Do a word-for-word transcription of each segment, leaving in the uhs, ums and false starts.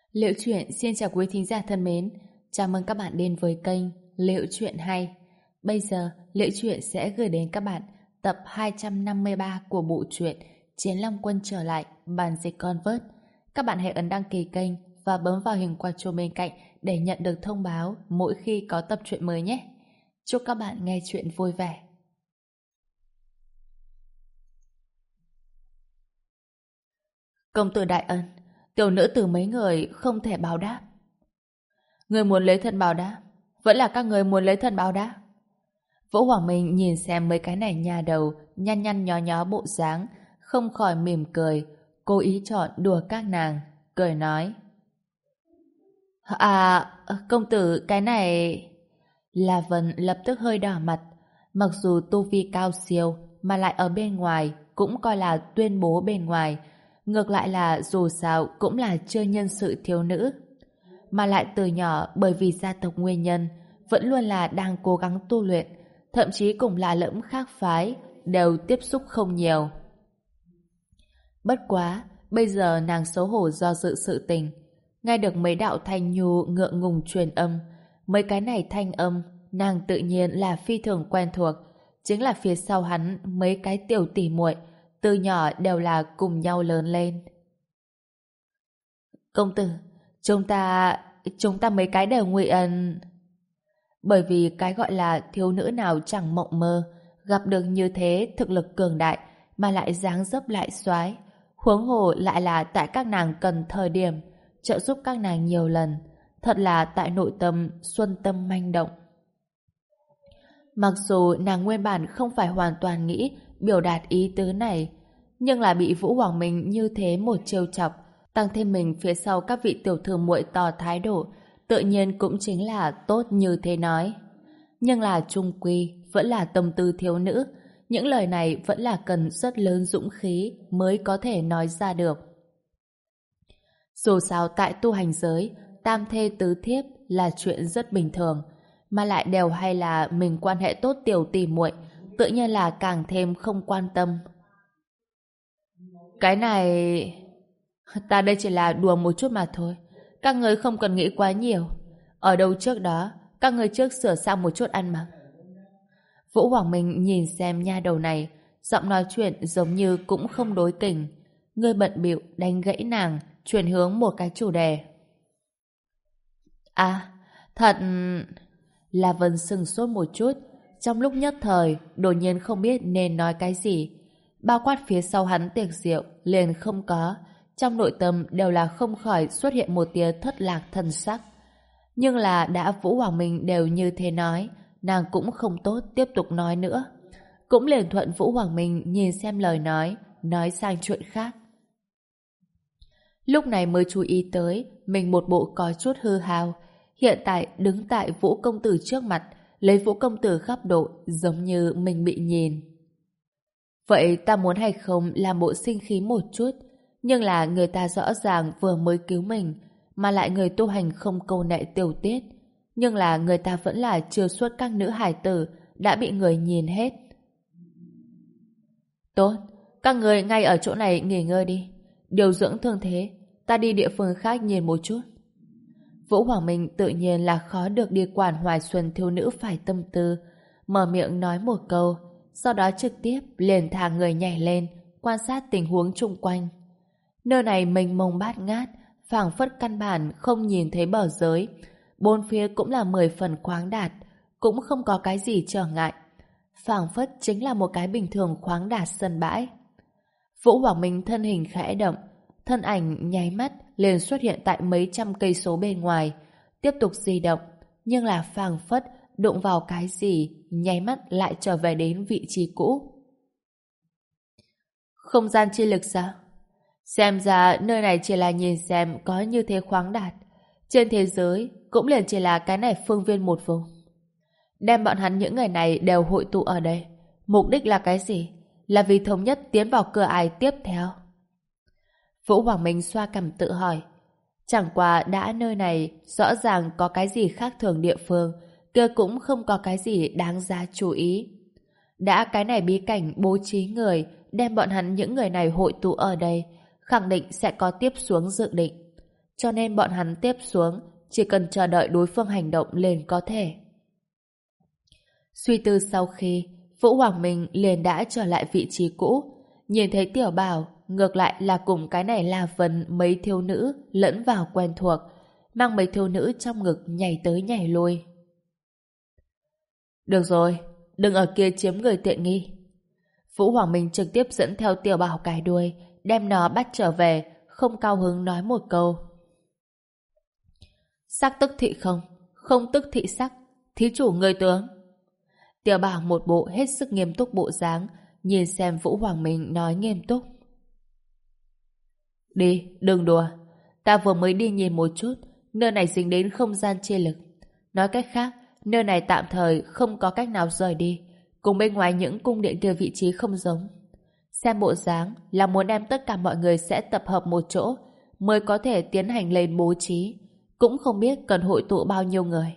Liệu Chuyện xin chào quý thính giả thân mến. Chào mừng các bạn đến với kênh Liệu Chuyện Hay. Bây giờ, Liệu Chuyện sẽ gửi đến các bạn tập hai trăm năm mươi ba của bộ truyện Chiến Long Quân trở lại, bản dịch Convert. Các bạn hãy ấn đăng ký kênh và bấm vào hình quả chuông bên cạnh để nhận được thông báo mỗi khi có tập truyện mới nhé. Chúc các bạn nghe chuyện vui vẻ. Công tử đại ân, tiểu nữ từ mấy người không thể báo đáp. Người muốn lấy thân báo đáp? Vẫn là các người muốn lấy thân báo đáp? Vũ Hoàng Minh nhìn xem mấy cái này nhà đầu nhăn nhăn nhó nhó bộ dáng, không khỏi mỉm cười, cố ý chọn đùa các nàng, cười nói: À, công tử cái này... La Vân lập tức hơi đỏ mặt. Mặc dù tu vi cao siêu mà lại ở bên ngoài cũng coi là tuyên bố bên ngoài, ngược lại là dù sao cũng là chưa nhân sự thiếu nữ, mà lại từ nhỏ bởi vì gia tộc nguyên nhân vẫn luôn là đang cố gắng tu luyện, thậm chí cùng là lẫm khác phái đều tiếp xúc không nhiều. Bất quá bây giờ nàng xấu hổ do dự sự tình, nghe được mấy đạo thanh nhu ngượng ngùng truyền âm. Mấy cái này thanh âm nàng tự nhiên là phi thường quen thuộc, chính là phía sau hắn mấy cái tiểu tỉ muội từ nhỏ đều là cùng nhau lớn lên. Công tử, chúng ta chúng ta mấy cái đều ngụy ân. Bởi vì cái gọi là thiếu nữ nào chẳng mộng mơ gặp được như thế thực lực cường đại mà lại dáng dấp lại soái, huống hồ lại là tại các nàng cần thời điểm trợ giúp các nàng nhiều lần, thật là tại nội tâm xuân tâm manh động. Mặc dù nàng nguyên bản không phải hoàn toàn nghĩ biểu đạt ý tứ này, nhưng là bị Vũ Hoàng Minh như thế một trêu chọc, tăng thêm mình phía sau các vị tiểu thư muội tỏ thái độ, tự nhiên cũng chính là tốt như thế nói. Nhưng là chung quy vẫn là tâm tư thiếu nữ, những lời này vẫn là cần rất lớn dũng khí mới có thể nói ra được. Dù sao tại tu hành giới, tam thê tứ thiếp là chuyện rất bình thường, mà lại đều hay là mình quan hệ tốt tiểu tỷ muội, tự nhiên là càng thêm không quan tâm. Cái này... Ta đây chỉ là đùa một chút mà thôi, các người không cần nghĩ quá nhiều. Ở đâu trước đó, các người trước sửa sang một chút ăn mặc. Vũ Hoàng Minh nhìn xem nha đầu này, giọng nói chuyện giống như cũng không đối kình. Người bận bịu đánh gãy nàng, chuyển hướng một cái chủ đề. À, thật... La Vân sừng sốt một chút, trong lúc nhất thời đột nhiên không biết nên nói cái gì. Bao quát phía sau hắn tiệc rượu liền không có, trong nội tâm đều là không khỏi xuất hiện một tia thất lạc thần sắc. Nhưng là đã Vũ Hoàng Minh đều như thế nói, nàng cũng không tốt tiếp tục nói nữa, cũng liền thuận Vũ Hoàng Minh nhìn xem lời nói, nói sang chuyện khác. Lúc này mới chú ý tới mình một bộ có chút hư hao, hiện tại đứng tại Vũ công tử trước mặt, lấy Vũ công tử góc độ giống như mình bị nhìn. Vậy ta muốn hay không làm bộ sinh khí một chút, nhưng là người ta rõ ràng vừa mới cứu mình, mà lại người tu hành không câu nệ tiểu tiết, nhưng là người ta vẫn là chưa xuất các nữ hài tử đã bị người nhìn hết. Tốt, các người ngay ở chỗ này nghỉ ngơi đi, điều dưỡng thương thế, ta đi địa phương khác nhìn một chút. Vũ Hoàng Minh tự nhiên là khó được đi quản Hoài Xuân thiếu nữ phải tâm tư, mở miệng nói một câu, sau đó trực tiếp liền thả người nhảy lên, quan sát tình huống chung quanh. Nơi này mênh mông bát ngát, phảng phất căn bản không nhìn thấy bờ giới, bốn phía cũng là mười phần khoáng đạt, cũng không có cái gì trở ngại, phảng phất chính là một cái bình thường khoáng đạt sân bãi. Vũ Hoàng Minh thân hình khẽ động, thân ảnh nháy mắt liền xuất hiện tại mấy trăm cây số bên ngoài, tiếp tục di động, nhưng là phảng phất đụng vào cái gì, nháy mắt lại trở về đến vị trí cũ. Không gian chi lực sao? Xem ra nơi này chỉ là nhìn xem có như thế khoáng đạt, trên thế giới cũng liền chỉ là cái này phương viên một vùng. Đem bọn hắn những ngày này đều hội tụ ở đây, mục đích là cái gì? Là vì thống nhất tiến vào cửa ải tiếp theo. Vũ Hoàng Minh xoa cằm tự hỏi, chẳng qua đã nơi này rõ ràng có cái gì khác thường địa phương, kia cũng không có cái gì đáng giá chú ý. Đã cái này bí cảnh bố trí người đem bọn hắn những người này hội tụ ở đây, khẳng định sẽ có tiếp xuống dự định. cho nên bọn hắn tiếp xuống chỉ cần chờ đợi đối phương hành động lên có thể. Suy tư sau khi, Vũ Hoàng Minh liền đã trở lại vị trí cũ, nhìn thấy Tiểu Bảo, ngược lại là cùng cái này là phần mấy thiếu nữ lẫn vào quen thuộc, mang mấy thiếu nữ trong ngực nhảy tới nhảy lui. Được rồi, đừng ở kia chiếm người tiện nghi. Vũ Hoàng Minh trực tiếp dẫn theo Tiểu Bảo cái đuôi, đem nó bắt trở về, không cao hứng nói một câu. Sắc tức thị không, không tức thị sắc, thí chủ người tướng. Tiểu Bảo một bộ hết sức nghiêm túc bộ dáng, nhìn xem Vũ Hoàng Minh nói nghiêm túc. Đi, đừng đùa. Ta vừa mới đi nhìn một chút, nơi này dính đến không gian chia lực. Nói cách khác, nơi này tạm thời không có cách nào rời đi, cùng bên ngoài những cung điện kia vị trí không giống. Xem bộ dáng là muốn đem tất cả mọi người sẽ tập hợp một chỗ mới có thể tiến hành lên bố trí, cũng không biết cần hội tụ bao nhiêu người.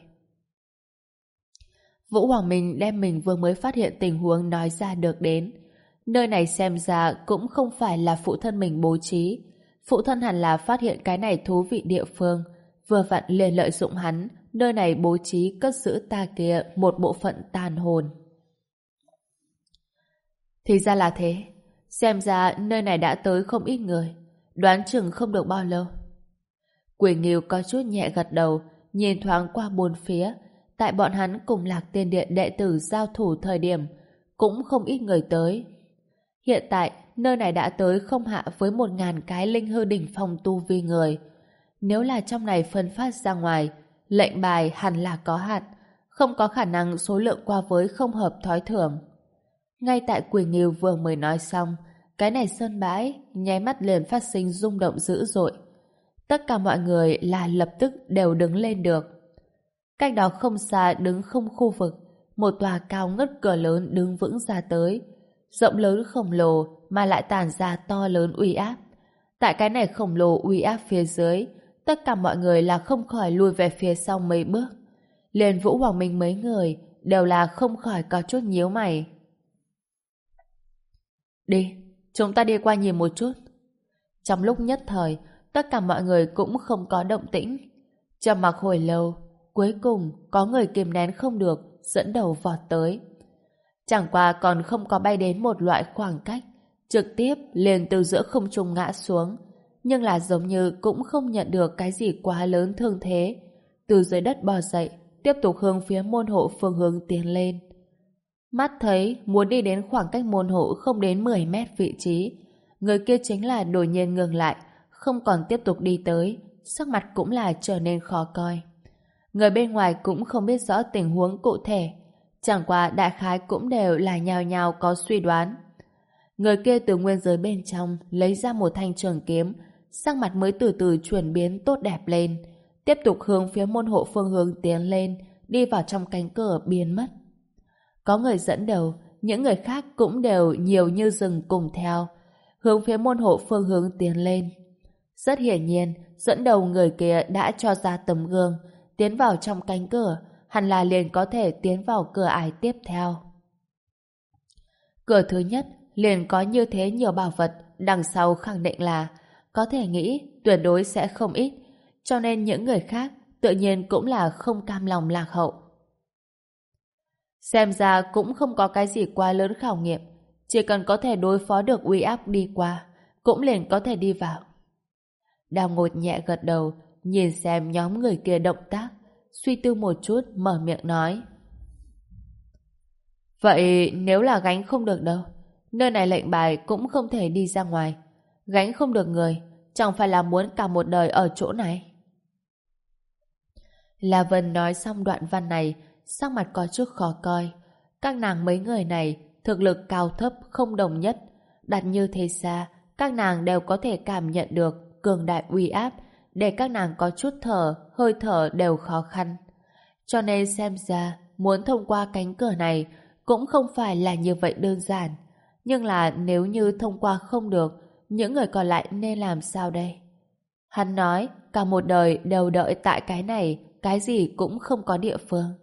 Vũ Hoàng Minh đem mình vừa mới phát hiện tình huống nói ra được đến. Nơi này xem ra cũng không phải là phụ thân mình bố trí. Phụ thân hẳn là phát hiện cái này thú vị địa phương, vừa vặn liền lợi dụng hắn, nơi này bố trí cất giữ ta kia một bộ phận tàn hồn. Thì ra là thế. Xem ra nơi này đã tới không ít người, đoán chừng không được bao lâu. Quỷ Nghiêu có chút nhẹ gật đầu, nhìn thoáng qua bốn phía. Tại bọn hắn cùng Lạc Tiên Điện đệ tử giao thủ thời điểm, cũng không ít người tới. Hiện tại, nơi này đã tới không hạ với một ngàn cái linh hư đỉnh phong tu vi người. Nếu là trong này phân phát ra ngoài, lệnh bài hẳn là có hạn, không có khả năng số lượng qua với không hợp thói thường. Ngay tại Quỷ Nghiêu vừa mới nói xong, cái này sơn bãi nháy mắt liền phát sinh rung động dữ dội. Tất cả mọi người là lập tức đều đứng lên được. Cách đó không xa đứng không khu vực, một tòa cao ngất cửa lớn đứng vững ra tới, rộng lớn khổng lồ mà lại tản ra to lớn uy áp. Tại cái này khổng lồ uy áp phía dưới, tất cả mọi người là không khỏi lùi về phía sau mấy bước. Liền Vũ Hoàng Minh mấy người đều là không khỏi có chút nhíu mày. Đi, chúng ta đi qua nhìn một chút. Trong lúc nhất thời, tất cả mọi người cũng không có động tĩnh. Trầm mặc hồi lâu, cuối cùng có người kìm nén không được, dẫn đầu vọt tới. Chẳng qua còn không có bay đến một loại khoảng cách, trực tiếp liền từ giữa không trung ngã xuống, nhưng là giống như cũng không nhận được cái gì quá lớn thương thế. Từ dưới đất bò dậy, tiếp tục hướng phía môn hộ phương hướng tiến lên. Mắt thấy muốn đi đến khoảng cách môn hộ không đến mười mét vị trí, người kia chính là đột nhiên ngừng lại, không còn tiếp tục đi tới, sắc mặt cũng là trở nên khó coi. Người bên ngoài cũng không biết rõ tình huống cụ thể, chẳng qua đại khái cũng đều là nhào nhào có suy đoán. Người kia từ nguyên giới bên trong lấy ra một thanh trường kiếm, sắc mặt mới từ từ chuyển biến tốt đẹp lên, tiếp tục hướng phía môn hộ phương hướng tiến lên, đi vào trong cánh cửa biến mất. Có người dẫn đầu, những người khác cũng đều nhiều như rừng cùng theo, hướng phía môn hộ phương hướng tiến lên. Rất hiển nhiên, dẫn đầu người kia đã cho ra tấm gương, tiến vào trong cánh cửa, hẳn là liền có thể tiến vào cửa ải tiếp theo. Cửa thứ nhất liền có như thế nhiều bảo vật, đằng sau khẳng định là có thể nghĩ tuyệt đối sẽ không ít, cho nên những người khác tự nhiên cũng là không cam lòng lạc hậu. Xem ra cũng không có cái gì quá lớn khảo nghiệm, chỉ cần có thể đối phó được uy áp đi qua, cũng liền có thể đi vào. Đào Ngột nhẹ gật đầu, nhìn xem nhóm người kia động tác, suy tư một chút mở miệng nói. Vậy nếu là gánh không được đâu, nơi này lệnh bài cũng không thể đi ra ngoài, gánh không được người, chẳng phải là muốn cả một đời ở chỗ này. La Vân nói xong đoạn văn này, sắc mặt có chút khó coi. Các nàng mấy người này thực lực cao thấp không đồng nhất, đặt như thế xa, các nàng đều có thể cảm nhận được cường đại uy áp, để các nàng có chút thở, hơi thở đều khó khăn. Cho nên xem ra muốn thông qua cánh cửa này cũng không phải là như vậy đơn giản. Nhưng là nếu như thông qua không được, những người còn lại nên làm sao đây? Hắn nói cả một đời đều đợi tại cái này, cái gì cũng không có địa phương.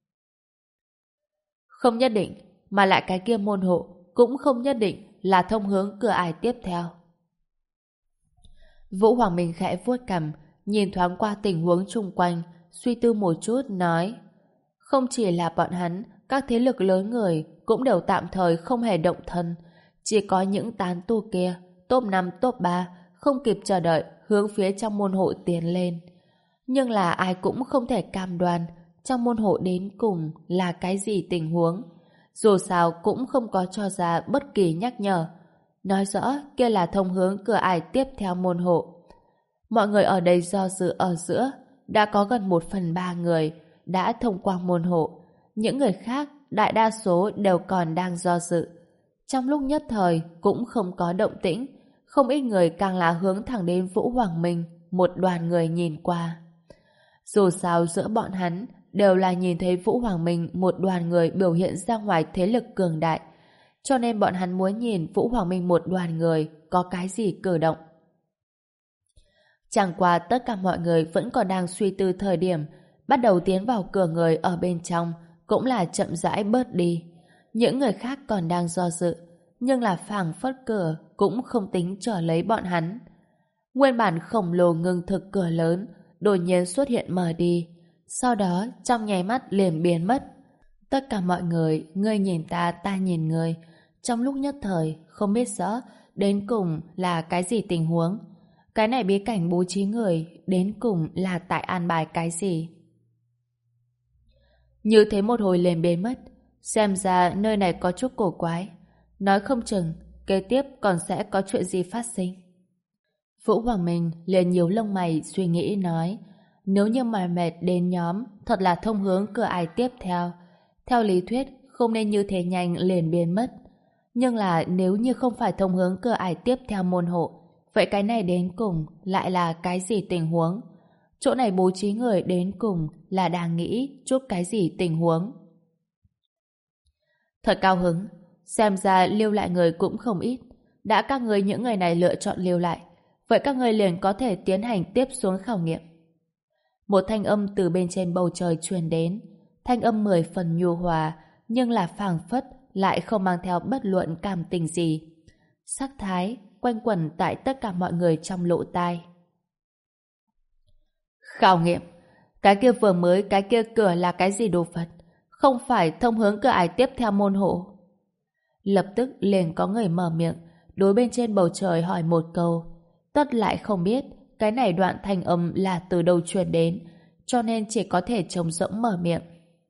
Không nhất định, mà lại cái kia môn hộ cũng không nhất định là thông hướng cửa ải tiếp theo. Vũ Hoàng Minh khẽ vuốt cằm, nhìn thoáng qua tình huống chung quanh, suy tư một chút nói: không chỉ là bọn hắn, các thế lực lớn người cũng đều tạm thời không hề động thân, chỉ có những tán tu kia, top năm, top ba, không kịp chờ đợi hướng phía trong môn hộ tiến lên. Nhưng là ai cũng không thể cam đoan trong môn hộ đến cùng là cái gì tình huống. Dù sao cũng không có cho ra bất kỳ nhắc nhở. Nói rõ kia là thông hướng cửa ải tiếp theo môn hộ. Mọi người ở đây do dự ở giữa, đã có gần một phần ba người đã thông qua môn hộ. Những người khác, đại đa số đều còn đang do dự. Trong lúc nhất thời cũng không có động tĩnh, không ít người càng là hướng thẳng đến Vũ Hoàng Minh, một đoàn người nhìn qua. Dù sao giữa bọn hắn đều là nhìn thấy Vũ Hoàng Minh một đoàn người biểu hiện ra ngoài thế lực cường đại, cho nên bọn hắn muốn nhìn Vũ Hoàng Minh một đoàn người có cái gì cử động. Chẳng qua tất cả mọi người vẫn còn đang suy tư thời điểm bắt đầu tiến vào cửa người ở bên trong cũng là chậm rãi bớt đi. Những người khác còn đang do dự, nhưng là phảng phất cửa cũng không tính trở lấy bọn hắn. Nguyên bản khổng lồ ngưng thực cửa lớn đột nhiên xuất hiện mở đi, sau đó trong nháy mắt liền biến mất. Tất cả mọi người, ngươi nhìn ta, ta nhìn ngươi, trong lúc nhất thời không biết rõ đến cùng là cái gì tình huống. Cái này bí cảnh bố trí người đến cùng là tại an bài cái gì? Như thế một hồi liền biến mất, xem ra nơi này có chút cổ quái, nói không chừng kế tiếp còn sẽ có chuyện gì phát sinh. Vũ Hoàng Minh liền nhíu lông mày suy nghĩ nói: nếu như mà mệt đến nhóm thật là thông hướng cửa ải tiếp theo, theo lý thuyết không nên như thế nhanh liền biến mất. Nhưng là nếu như không phải thông hướng cửa ải tiếp theo môn hộ, vậy cái này đến cùng lại là cái gì tình huống? Chỗ này bố trí người đến cùng là đang nghĩ chút cái gì tình huống? Thật cao hứng, xem ra lưu lại người cũng không ít. Đã các người những người này lựa chọn lưu lại, vậy các người liền có thể tiến hành tiếp xuống khảo nghiệm. Một thanh âm từ bên trên bầu trời truyền đến, thanh âm mười phần nhu hòa, nhưng là phảng phất lại không mang theo bất luận cảm tình gì. Sắc thái quanh quẩn tại tất cả mọi người trong lỗ tai. Khảo nghiệm, cái kia vừa mới cái kia cửa là cái gì đồ vật? Không phải thông hướng cửa ải tiếp theo môn hộ. Lập tức liền có người mở miệng, đối bên trên bầu trời hỏi một câu. Tất lại không biết cái này đoạn thanh âm là từ đâu truyền đến, cho nên chỉ có thể trống rỗng mở miệng.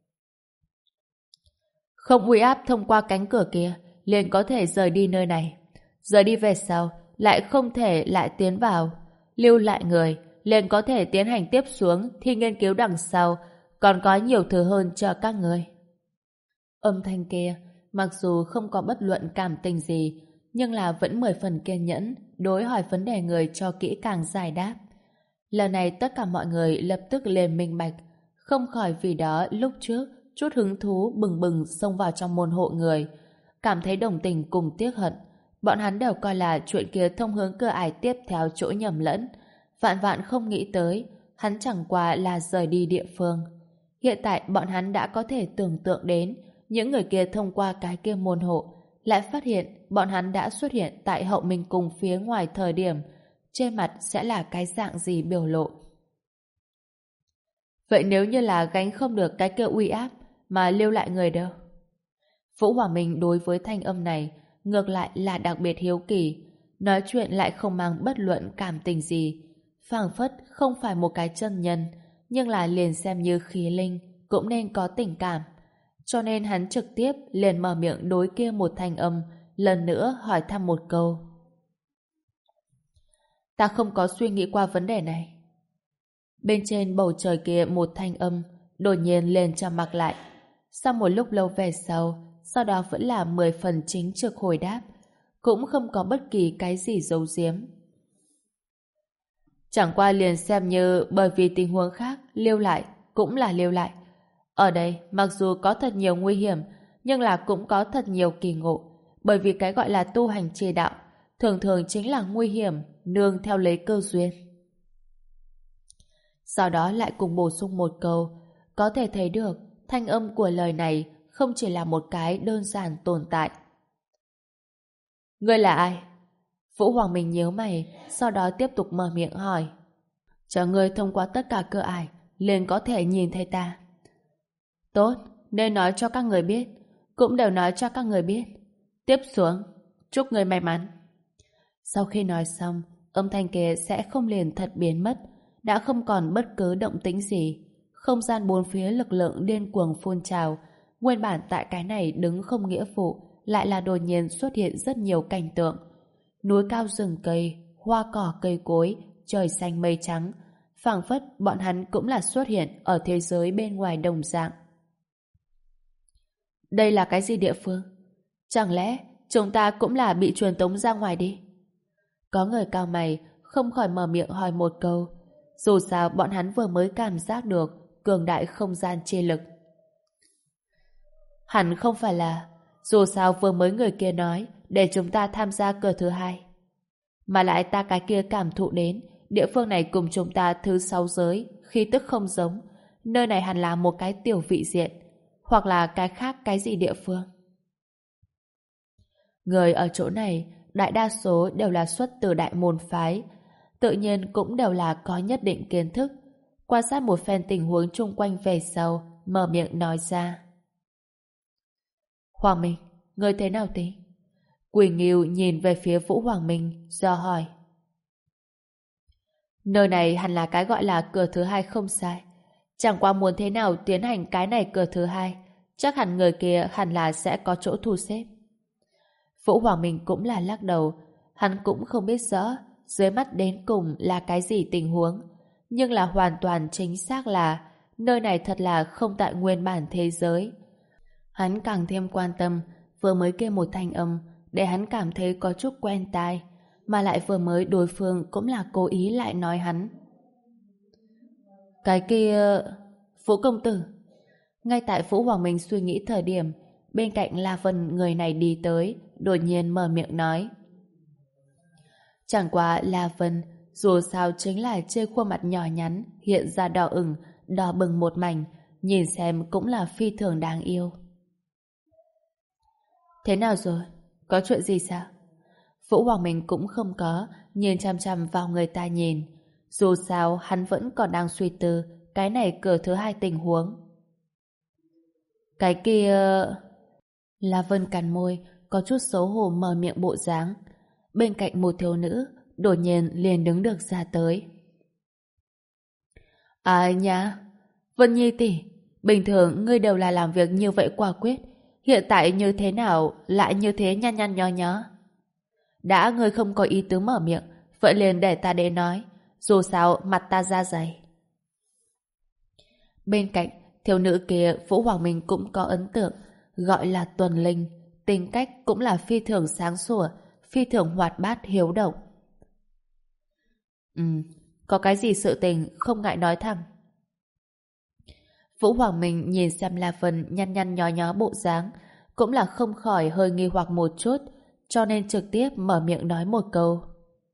Không uy áp thông qua cánh cửa kia, liền có thể rời đi nơi này. Rời đi về sau, lại không thể lại tiến vào. Lưu lại người, liền có thể tiến hành tiếp xuống thi nghiên cứu đằng sau, còn có nhiều thứ hơn cho các người. Âm thanh kia, mặc dù không có bất luận cảm tình gì, nhưng là vẫn mười phần kiên nhẫn, đối hỏi vấn đề người cho kỹ càng giải đáp. Lần này tất cả mọi người lập tức liền minh bạch, không khỏi vì đó lúc trước chút hứng thú bừng bừng xông vào trong môn hộ người, cảm thấy đồng tình cùng tiếc hận. Bọn hắn đều coi là chuyện kia thông hướng cửa ải tiếp theo chỗ nhầm lẫn, vạn vạn không nghĩ tới hắn chẳng qua là rời đi địa phương. Hiện tại bọn hắn đã có thể tưởng tượng đến những người kia thông qua cái kia môn hộ, lại phát hiện bọn hắn đã xuất hiện tại Hậu Minh Cung phía ngoài thời điểm, trên mặt sẽ là cái dạng gì biểu lộ. Vậy nếu như là gánh không được cái kia uy áp mà lưu lại người đâu? Vũ Hòa Minh đối với thanh âm này ngược lại là đặc biệt hiếu kỳ, nói chuyện lại không mang bất luận cảm tình gì, phảng phất không phải một cái chân nhân, nhưng là liền xem như khí linh cũng nên có tình cảm. Cho nên hắn trực tiếp liền mở miệng đối kia một thanh âm, lần nữa hỏi thăm một câu. Ta không có suy nghĩ qua vấn đề này. Bên trên bầu trời kia một thanh âm đột nhiên lên trầm mặc lại. Sau một lúc lâu về sau, sau đó vẫn là mười phần chính trực hồi đáp, cũng không có bất kỳ cái gì giấu giếm. Chẳng qua liền xem như bởi vì tình huống khác lưu lại cũng là lưu lại. Ở đây mặc dù có thật nhiều nguy hiểm, nhưng là cũng có thật nhiều kỳ ngộ, bởi vì cái gọi là tu hành trì đạo thường thường chính là nguy hiểm nương theo lấy cơ duyên. Sau đó lại cùng bổ sung một câu, có thể thấy được thanh âm của lời này không chỉ là một cái đơn giản tồn tại. Ngươi là ai? Vũ Hoàng Minh nhíu mày, sau đó tiếp tục mở miệng hỏi. Chờ ngươi thông qua tất cả cửa ải, liền có thể nhìn thấy ta. Tốt, nên nói cho các người biết, cũng đều nói cho các người biết. Tiếp xuống, chúc người may mắn. Sau khi nói xong, âm thanh kia sẽ không liền thật biến mất, đã không còn bất cứ động tĩnh gì. Không gian bốn phía lực lượng điên cuồng phun trào, nguyên bản tại cái này đứng không nghĩa vụ, lại là đột nhiên xuất hiện rất nhiều cảnh tượng. Núi cao rừng cây, hoa cỏ cây cối, trời xanh mây trắng, phảng phất bọn hắn cũng là xuất hiện ở thế giới bên ngoài đồng dạng. Đây là cái gì địa phương? Chẳng lẽ chúng ta cũng là bị truyền tống ra ngoài đi? Có người cao mày không khỏi mở miệng hỏi một câu. Dù sao bọn hắn vừa mới cảm giác được cường đại không gian chi lực. Hẳn không phải là, dù sao vừa mới người kia nói để chúng ta tham gia cửa thứ hai. Mà lại ta cái kia cảm thụ đến địa phương này cùng chúng ta thứ sáu giới khí tức không giống. Nơi này hẳn là một cái tiểu vị diện, hoặc là cái khác cái gì địa phương. Người ở chỗ này đại đa số đều là xuất từ đại môn phái, tự nhiên cũng đều là có nhất định kiến thức. Quan sát một phen tình huống chung quanh về sau, mở miệng nói ra. Hoàng Minh, người thế nào thế? Quỳnh Nghiêu nhìn về phía Vũ Hoàng Minh, do hỏi. Nơi này hẳn là cái gọi là cửa thứ hai không sai. Chẳng qua muốn thế nào tiến hành cái này cửa thứ hai, chắc hẳn người kia hẳn là sẽ có chỗ thu xếp. Vũ Hoàng Minh cũng là lắc đầu, hắn cũng không biết rõ dưới mắt đến cùng là cái gì tình huống, nhưng là hoàn toàn chính xác là nơi này thật là không tại nguyên bản thế giới. Hắn càng thêm quan tâm vừa mới kêu một thanh âm để hắn cảm thấy có chút quen tai, mà lại vừa mới đối phương cũng là cố ý lại nói hắn. Cái kia... Vũ công tử. Ngay tại Vũ Hoàng Minh suy nghĩ thời điểm, bên cạnh La Vân người này đi tới, đột nhiên mở miệng nói. Chẳng qua La Vân dù sao chính là trên khuôn mặt nhỏ nhắn hiện ra đỏ ửng, đỏ bừng một mảnh, nhìn xem cũng là phi thường đáng yêu. Thế nào rồi? Có chuyện gì sao? Vũ Hoàng Minh cũng không có nhìn chăm chăm vào người ta nhìn. Dù sao hắn vẫn còn đang suy tư cái này cửa thứ hai tình huống. Cái kia... La Vân cắn môi, có chút xấu hổ mở miệng bộ dáng. Bên cạnh một thiếu nữ đột nhiên liền đứng được ra tới. Ai nhá? Vân Nhi tỷ, bình thường ngươi đều là làm việc như vậy quả quyết, hiện tại như thế nào lại như thế nhăn nhăn nhó nhó? Đã ngươi không có ý tứ mở miệng, vậy liền để ta đến nói, dù sao mặt ta da dày. Bên cạnh thiếu nữ kia Vũ Hoàng Minh cũng có ấn tượng, gọi là Tuần Linh, tính cách cũng là phi thường sáng sủa, phi thường hoạt bát hiếu động. Ừ, có cái gì sự tình không ngại nói thẳng. Vũ Hoàng Minh nhìn xem La Vân nhăn nhăn nhó nhó bộ dáng, cũng là không khỏi hơi nghi hoặc một chút, cho nên trực tiếp mở miệng nói một câu.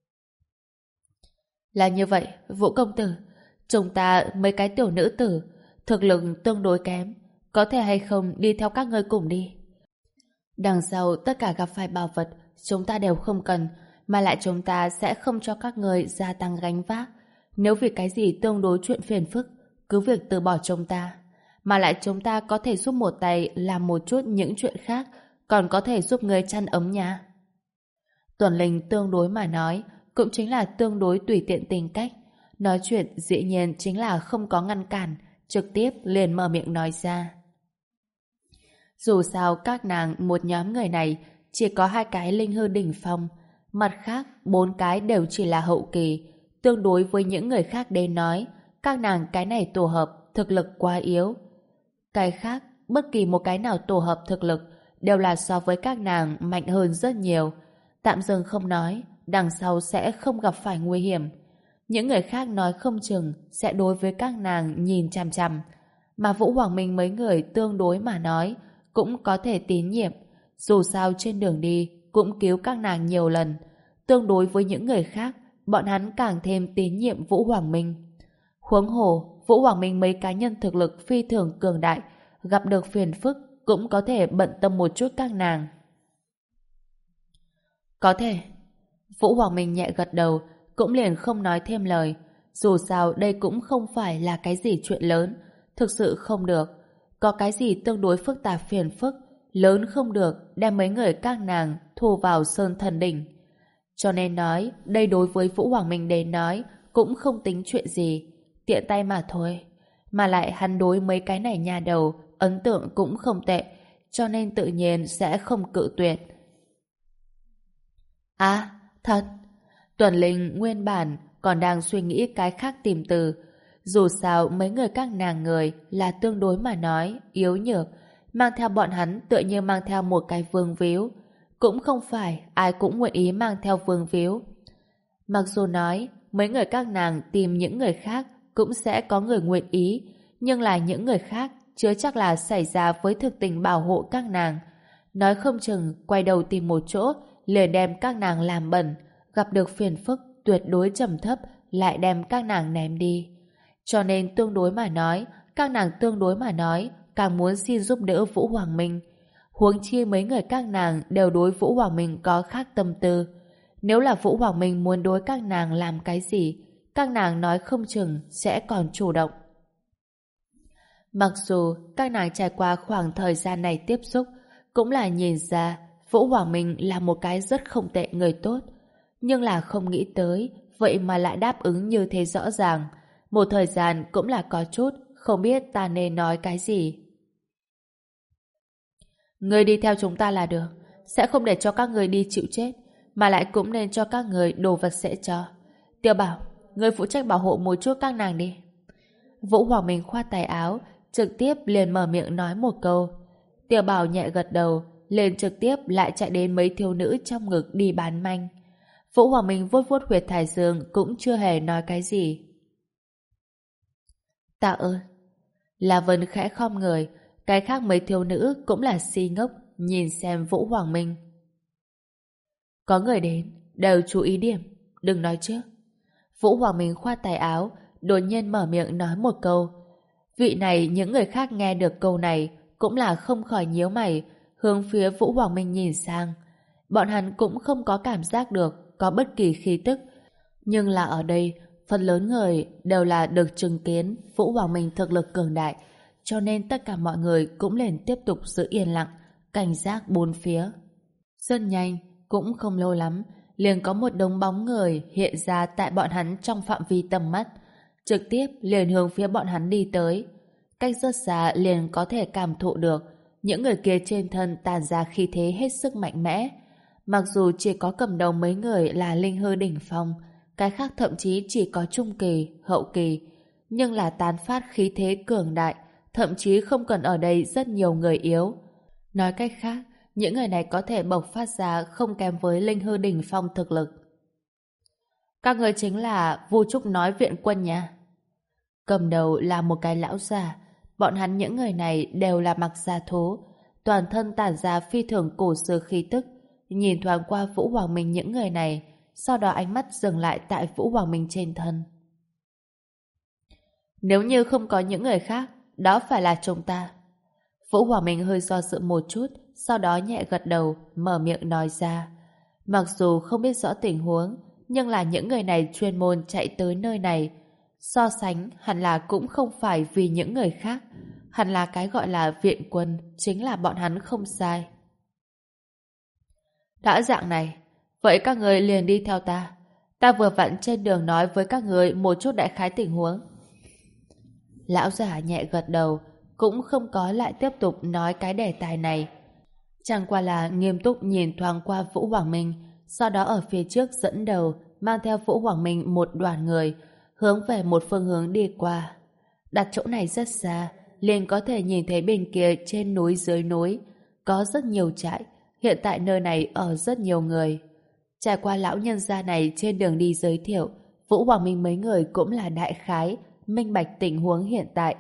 Là như vậy, Vũ công tử, chúng ta mấy cái tiểu nữ tử, thực lực tương đối kém, có thể hay không đi theo các ngươi cùng đi. Đằng sau tất cả gặp phải bảo vật, chúng ta đều không cần, mà lại chúng ta sẽ không cho các ngươi gia tăng gánh vác. Nếu vì cái gì tương đối chuyện phiền phức, cứ việc từ bỏ chúng ta. Mà lại chúng ta có thể giúp một tay làm một chút những chuyện khác, còn có thể giúp người chăn ấm nhà. Tuần Linh tương đối mà nói, cũng chính là tương đối tùy tiện tình cách. Nói chuyện dĩ nhiên chính là không có ngăn cản, trực tiếp liền mở miệng nói ra. Dù sao các nàng một nhóm người này chỉ có hai cái linh hư đỉnh phong, mặt khác bốn cái đều chỉ là hậu kỳ. Tương đối với những người khác đến nói, các nàng cái này tổ hợp thực lực quá yếu. Cái khác, bất kỳ một cái nào tổ hợp thực lực đều là so với các nàng mạnh hơn rất nhiều. Tạm dừng không nói, đằng sau sẽ không gặp phải nguy hiểm. Những người khác nói không chừng sẽ đối với các nàng nhìn chằm chằm, mà Vũ Hoàng Minh mấy người tương đối mà nói cũng có thể tín nhiệm, dù sao trên đường đi cũng cứu các nàng nhiều lần. Tương đối với những người khác, bọn hắn càng thêm tín nhiệm Vũ Hoàng Minh. Huống hồ, Vũ Hoàng Minh mấy cá nhân thực lực phi thường cường đại, gặp được phiền phức cũng có thể bận tâm một chút các nàng. Có thể. Vũ Hoàng Minh nhẹ gật đầu, cũng liền không nói thêm lời. Dù sao đây cũng không phải là cái gì chuyện lớn, thực sự không được. Có cái gì tương đối phức tạp phiền phức, lớn không được đem mấy người các nàng thu vào Sơn Thần Đỉnh. Cho nên nói, đây đối với Vũ Hoàng Minh đến nói cũng không tính chuyện gì, tiện tay mà thôi. Mà lại hắn đối mấy cái này nhà đầu ấn tượng cũng không tệ, cho nên tự nhiên sẽ không cự tuyệt. À, thật. Tuần Linh nguyên bản còn đang suy nghĩ cái khác tìm từ. Dù sao mấy người các nàng người là tương đối mà nói, yếu nhược, mang theo bọn hắn tựa như mang theo một cái vương víu. Cũng không phải ai cũng nguyện ý mang theo vương víu. Mặc dù nói mấy người các nàng tìm những người khác cũng sẽ có người nguyện ý, nhưng là những người khác chưa chắc là xảy ra với thực tình bảo hộ các nàng. Nói không chừng quay đầu tìm một chỗ liền đem các nàng làm bẩn, gặp được phiền phức tuyệt đối trầm thấp lại đem các nàng ném đi. Cho nên tương đối mà nói, các nàng tương đối mà nói càng muốn xin giúp đỡ Vũ Hoàng Minh. Huống chi mấy người các nàng đều đối Vũ Hoàng Minh có khác tâm tư. Nếu là Vũ Hoàng Minh muốn đối các nàng làm cái gì, các nàng nói không chừng sẽ còn chủ động. Mặc dù các nàng trải qua khoảng thời gian này tiếp xúc, cũng là nhìn ra Vũ Hoàng Minh là một cái rất không tệ người tốt, nhưng là không nghĩ tới vậy mà lại đáp ứng như thế rõ ràng. Một thời gian cũng là có chút không biết ta nên nói cái gì. Người đi theo chúng ta là được, sẽ không để cho các người đi chịu chết, mà lại cũng nên cho các người đồ vật sẽ cho. Tiểu Bảo, người phụ trách bảo hộ một chút các nàng đi. Vũ Hoàng Minh khoát tay áo, trực tiếp liền mở miệng nói một câu. Tiểu Bảo nhẹ gật đầu, liền trực tiếp lại chạy đến mấy thiếu nữ trong ngực đi bán manh. Vũ Hoàng Minh vuốt vuốt huyệt thái dương cũng chưa hề nói cái gì. Tạ ơn. La Vân khẽ khom người, cái khác mấy thiếu nữ cũng là si ngốc nhìn xem Vũ Hoàng Minh. Có người đến, đều chú ý điểm, đừng nói trước. Vũ Hoàng Minh khoát tay áo, đột nhiên mở miệng nói một câu. Vị này những người khác nghe được câu này cũng là không khỏi nhíu mày, hướng phía Vũ Hoàng Minh nhìn sang. Bọn hắn cũng không có cảm giác được có bất kỳ khí tức, nhưng là ở đây phần lớn người đều là được chứng kiến Vũ Hoàng Minh thực lực cường đại, cho nên tất cả mọi người cũng liền tiếp tục giữ yên lặng, cảnh giác bốn phía. Rất nhanh, cũng không lâu lắm, liền có một đống bóng người hiện ra tại bọn hắn trong phạm vi tầm mắt, trực tiếp liền hướng phía bọn hắn đi tới. Cách rất xa liền có thể cảm thụ được những người kia trên thân tàn ra khí thế hết sức mạnh mẽ. Mặc dù chỉ có cầm đầu mấy người là linh hư đỉnh phong, cái khác thậm chí chỉ có trung kỳ, hậu kỳ, nhưng là tán phát khí thế cường đại, thậm chí không cần ở đây rất nhiều người yếu. Nói cách khác, những người này có thể bộc phát ra không kém với linh hư đỉnh phong thực lực. Các người chính là Vu Trúc nói viện quân nha. Cầm đầu là một cái lão già, bọn hắn những người này đều là mặc da thú, toàn thân tản ra phi thường cổ xưa khí tức, nhìn thoáng qua Vũ Hoàng Minh những người này, sau đó ánh mắt dừng lại tại Vũ Hoàng Minh trên thân. Nếu như không có những người khác, đó phải là chúng ta. Vũ Hoàng Minh hơi do dự một chút, sau đó nhẹ gật đầu, mở miệng nói ra. Mặc dù không biết rõ tình huống, nhưng là những người này chuyên môn chạy tới nơi này. So sánh hẳn là cũng không phải vì những người khác, hẳn là cái gọi là viện quân chính là bọn hắn không sai. Đã dạng này, vậy các người liền đi theo ta. Ta vừa vặn trên đường nói với các người một chút đại khái tình huống. Lão già nhẹ gật đầu, cũng không có lại tiếp tục nói cái đề tài này. Chẳng qua là nghiêm túc nhìn thoáng qua Vũ Hoàng Minh, sau đó ở phía trước dẫn đầu, mang theo Vũ Hoàng Minh một đoàn người, hướng về một phương hướng đi qua. Đặt chỗ này rất xa, liền có thể nhìn thấy bên kia trên núi dưới núi, có rất nhiều trại, hiện tại nơi này ở rất nhiều người. Trải qua lão nhân gia này trên đường đi giới thiệu, Vũ Hoàng Minh mấy người cũng là đại khái, minh bạch tình huống hiện tại.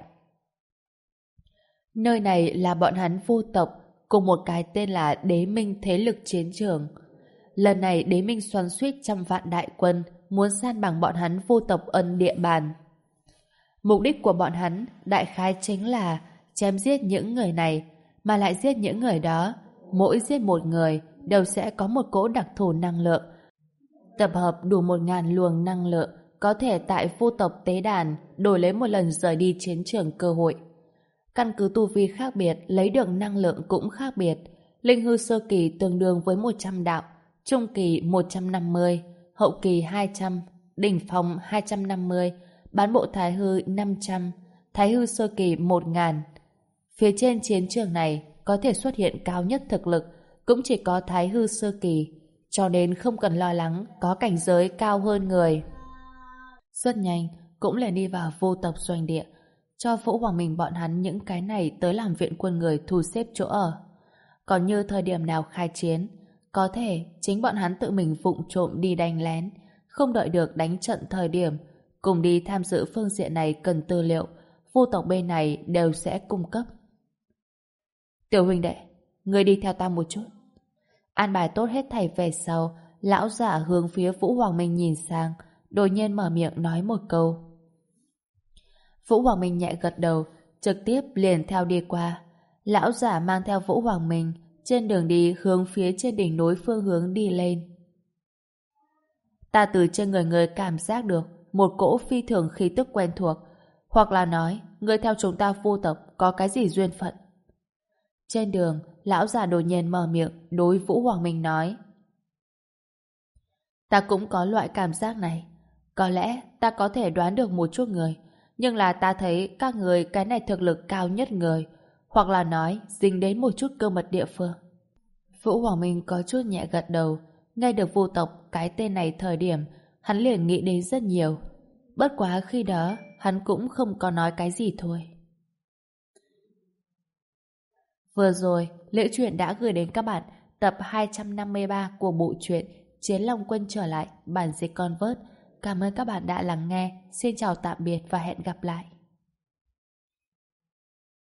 Nơi này là bọn hắn Vu tộc, cùng một cái tên là Đế Minh thế lực chiến trường. Lần này Đế Minh xoắn suýt trăm vạn đại quân, muốn san bằng bọn hắn Vu tộc ân địa bàn. Mục đích của bọn hắn đại khái chính là chém giết những người này, mà lại giết những người đó. Mỗi giết một người đều sẽ có một cỗ đặc thù năng lượng, tập hợp đủ một ngàn luồng năng lượng, có thể tại vô tộc tế đàn đổi lấy một lần rời đi chiến trường cơ hội. Căn cứ tu vi khác biệt, lấy được năng lượng cũng khác biệt. Linh hư sơ kỳ tương đương với một trăm đạo, trung kỳ một trăm năm mươi, hậu kỳ hai trăm, đỉnh phong hai trăm năm mươi, bán bộ thái hư năm trăm, thái hư sơ kỳ một nghìn. Phía trên chiến trường này có thể xuất hiện cao nhất thực lực cũng chỉ có thái hư sơ kỳ, cho nên không cần lo lắng có cảnh giới cao hơn người. Rất nhanh cũng liền đi vào vô tộc doanh địa, cho Vũ Hoàng Minh bọn hắn những cái này tới làm viện quân người thu xếp chỗ ở. Còn như thời điểm nào khai chiến, có thể chính bọn hắn tự mình vụng trộm đi đánh lén, không đợi được đánh trận thời điểm, cùng đi tham dự phương diện này cần tư liệu, vô tộc bên này đều sẽ cung cấp. Tiểu huynh đệ, người đi theo ta một chút. An bài tốt hết thảy về sau, lão giả hướng phía Vũ Hoàng Minh nhìn sang, đột nhiên mở miệng nói một câu. Vũ Hoàng Minh nhẹ gật đầu, trực tiếp liền theo đi qua. Lão giả mang theo Vũ Hoàng Minh trên đường đi hướng phía trên đỉnh núi phương hướng đi lên. Ta từ trên người người cảm giác được một cỗ phi thường khí tức quen thuộc, hoặc là nói người theo chúng ta vô tộc có cái gì duyên phận. Trên đường, lão già đột nhiên mở miệng đối Vũ Hoàng Minh nói: Ta cũng có loại cảm giác này. Có lẽ ta có thể đoán được một chút người, nhưng là ta thấy các người cái này thực lực cao nhất người, hoặc là nói dính đến một chút cơ mật địa phương. Vũ Hoàng Minh có chút nhẹ gật đầu. Nghe được vô tộc cái tên này thời điểm, hắn liền nghĩ đến rất nhiều. Bất quá khi đó hắn cũng không có nói cái gì thôi. Vừa rồi, Liễu Chuyện đã gửi đến các bạn tập hai trăm năm mươi ba của bộ truyện Chiến Long Quân trở lại, bản dịch Convert. Cảm ơn các bạn đã lắng nghe. Xin chào tạm biệt và hẹn gặp lại.